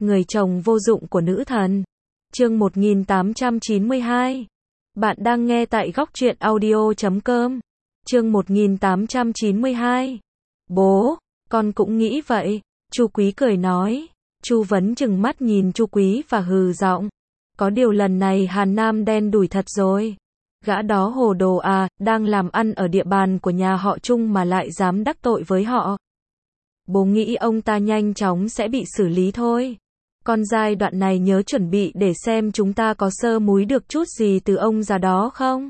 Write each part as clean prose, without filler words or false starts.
người chồng vô dụng của nữ thần. Chương 1892. Bạn đang nghe tại góc truyện audio.com. Chương 1892. Bố, con cũng nghĩ vậy. Chu Quý cười nói. Chu Vấn trừng mắt nhìn Chu Quý và hừ giọng. Có điều lần này Hàn Nam đen đủi thật rồi. Gã đó hồ đồ à, đang làm ăn ở địa bàn của nhà họ Trung mà lại dám đắc tội với họ. Bố nghĩ ông ta nhanh chóng sẽ bị xử lý thôi. Con giai đoạn này nhớ chuẩn bị để xem chúng ta có sơ múi được chút gì từ ông già đó không?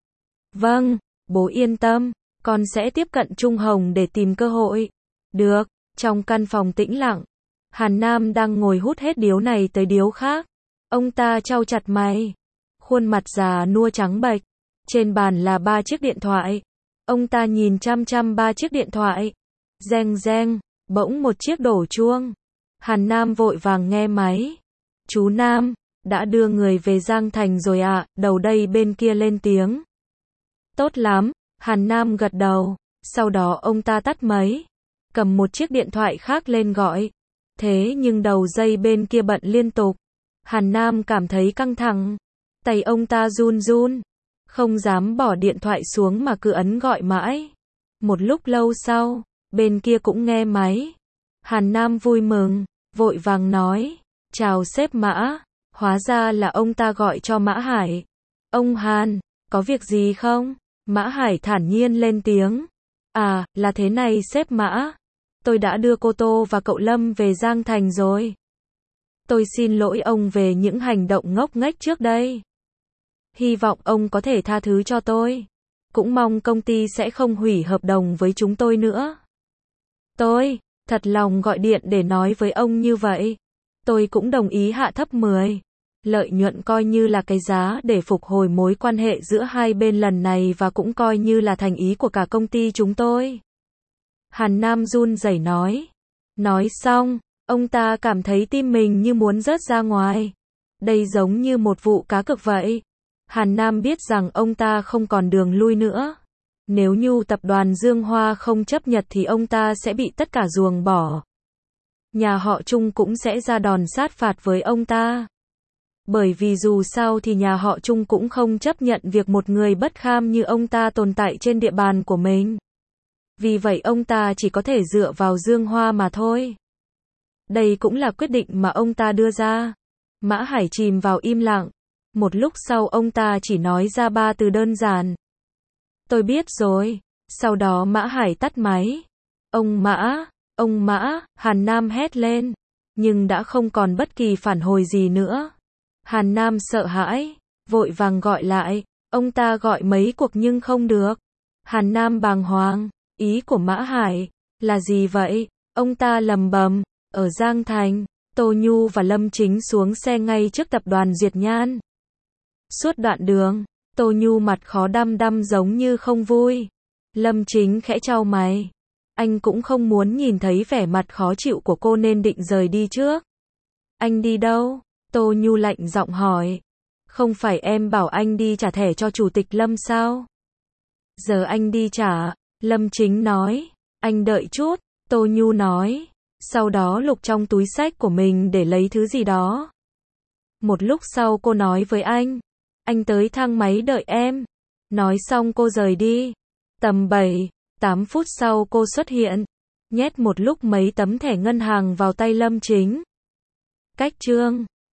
Vâng, bố yên tâm, con sẽ tiếp cận Trung Hồng để tìm cơ hội. Được, trong căn phòng tĩnh lặng, Hàn Nam đang ngồi hút hết điếu này tới điếu khác. Ông ta chau chặt mày, khuôn mặt già nua trắng bệch. Trên bàn là 3 chiếc điện thoại. Ông ta nhìn chăm chăm 3 chiếc điện thoại. Reng reng, bỗng một chiếc đổ chuông. Hàn Nam vội vàng nghe máy. Chú Nam, đã đưa người về Giang Thành rồi ạ, đầu đây bên kia lên tiếng. Tốt lắm, Hàn Nam gật đầu. Sau đó ông ta tắt máy, cầm một chiếc điện thoại khác lên gọi. Thế nhưng đầu dây bên kia bận liên tục. Hàn Nam cảm thấy căng thẳng. Tay ông ta run run, không dám bỏ điện thoại xuống mà cứ ấn gọi mãi. Một lúc lâu sau, bên kia cũng nghe máy. Hàn Nam vui mừng, vội vàng nói, chào sếp Mã. Hóa ra là ông ta gọi cho Mã Hải. Ông Hàn, có việc gì không? Mã Hải thản nhiên lên tiếng. À, là thế này sếp Mã. Tôi đã đưa cô Tô và cậu Lâm về Giang Thành rồi. Tôi xin lỗi ông về những hành động ngốc nghếch trước đây. Hy vọng ông có thể tha thứ cho tôi. Cũng mong công ty sẽ không hủy hợp đồng với chúng tôi nữa. Tôi thật lòng gọi điện để nói với ông như vậy. Tôi cũng đồng ý hạ thấp 10. Lợi nhuận coi như là cái giá để phục hồi mối quan hệ giữa hai bên lần này và cũng coi như là thành ý của cả công ty chúng tôi. Hàn Nam run rẩy nói. Nói xong, ông ta cảm thấy tim mình như muốn rớt ra ngoài. Đây giống như một vụ cá cược vậy. Hàn Nam biết rằng ông ta không còn đường lui nữa. Nếu như tập đoàn Dương Hoa không chấp nhận thì ông ta sẽ bị tất cả ruồng bỏ. Nhà họ Trung cũng sẽ ra đòn sát phạt với ông ta. Bởi vì dù sao thì nhà họ Trung cũng không chấp nhận việc một người bất kham như ông ta tồn tại trên địa bàn của mình. Vì vậy ông ta chỉ có thể dựa vào Dương Hoa mà thôi. Đây cũng là quyết định mà ông ta đưa ra. Mã Hải chìm vào im lặng. Một lúc sau ông ta chỉ nói ra 3 từ đơn giản. Tôi biết rồi. Sau đó Mã Hải tắt máy. Ông Mã, Hàn Nam hét lên. Nhưng đã không còn bất kỳ phản hồi gì nữa. Hàn Nam sợ hãi, vội vàng gọi lại. Ông ta gọi mấy cuộc nhưng không được. Hàn Nam bàng hoàng. Ý của Mã Hải là gì vậy? Ông ta lầm bầm. Ở Giang Thành, Tô Nhu và Lâm Chính xuống xe ngay trước tập đoàn Duyệt Nhan. Suốt đoạn đường, Tô Nhu mặt khó đăm đăm giống như không vui. Lâm Chính khẽ chau mày. Anh cũng không muốn nhìn thấy vẻ mặt khó chịu của cô nên định rời đi trước. Anh đi đâu? Tô Nhu lạnh giọng hỏi. Không phải em bảo anh đi trả thẻ cho chủ tịch Lâm sao? Giờ anh đi trả, Lâm Chính nói. Anh đợi chút, Tô Nhu nói. Sau đó lục trong túi xách của mình để lấy thứ gì đó. Một lúc sau cô nói với anh tới thang máy đợi em. Nói xong cô rời đi. Tầm 7-8 phút sau cô xuất hiện, nhét một lúc mấy tấm thẻ ngân hàng vào tay Lâm Chính. Cách chương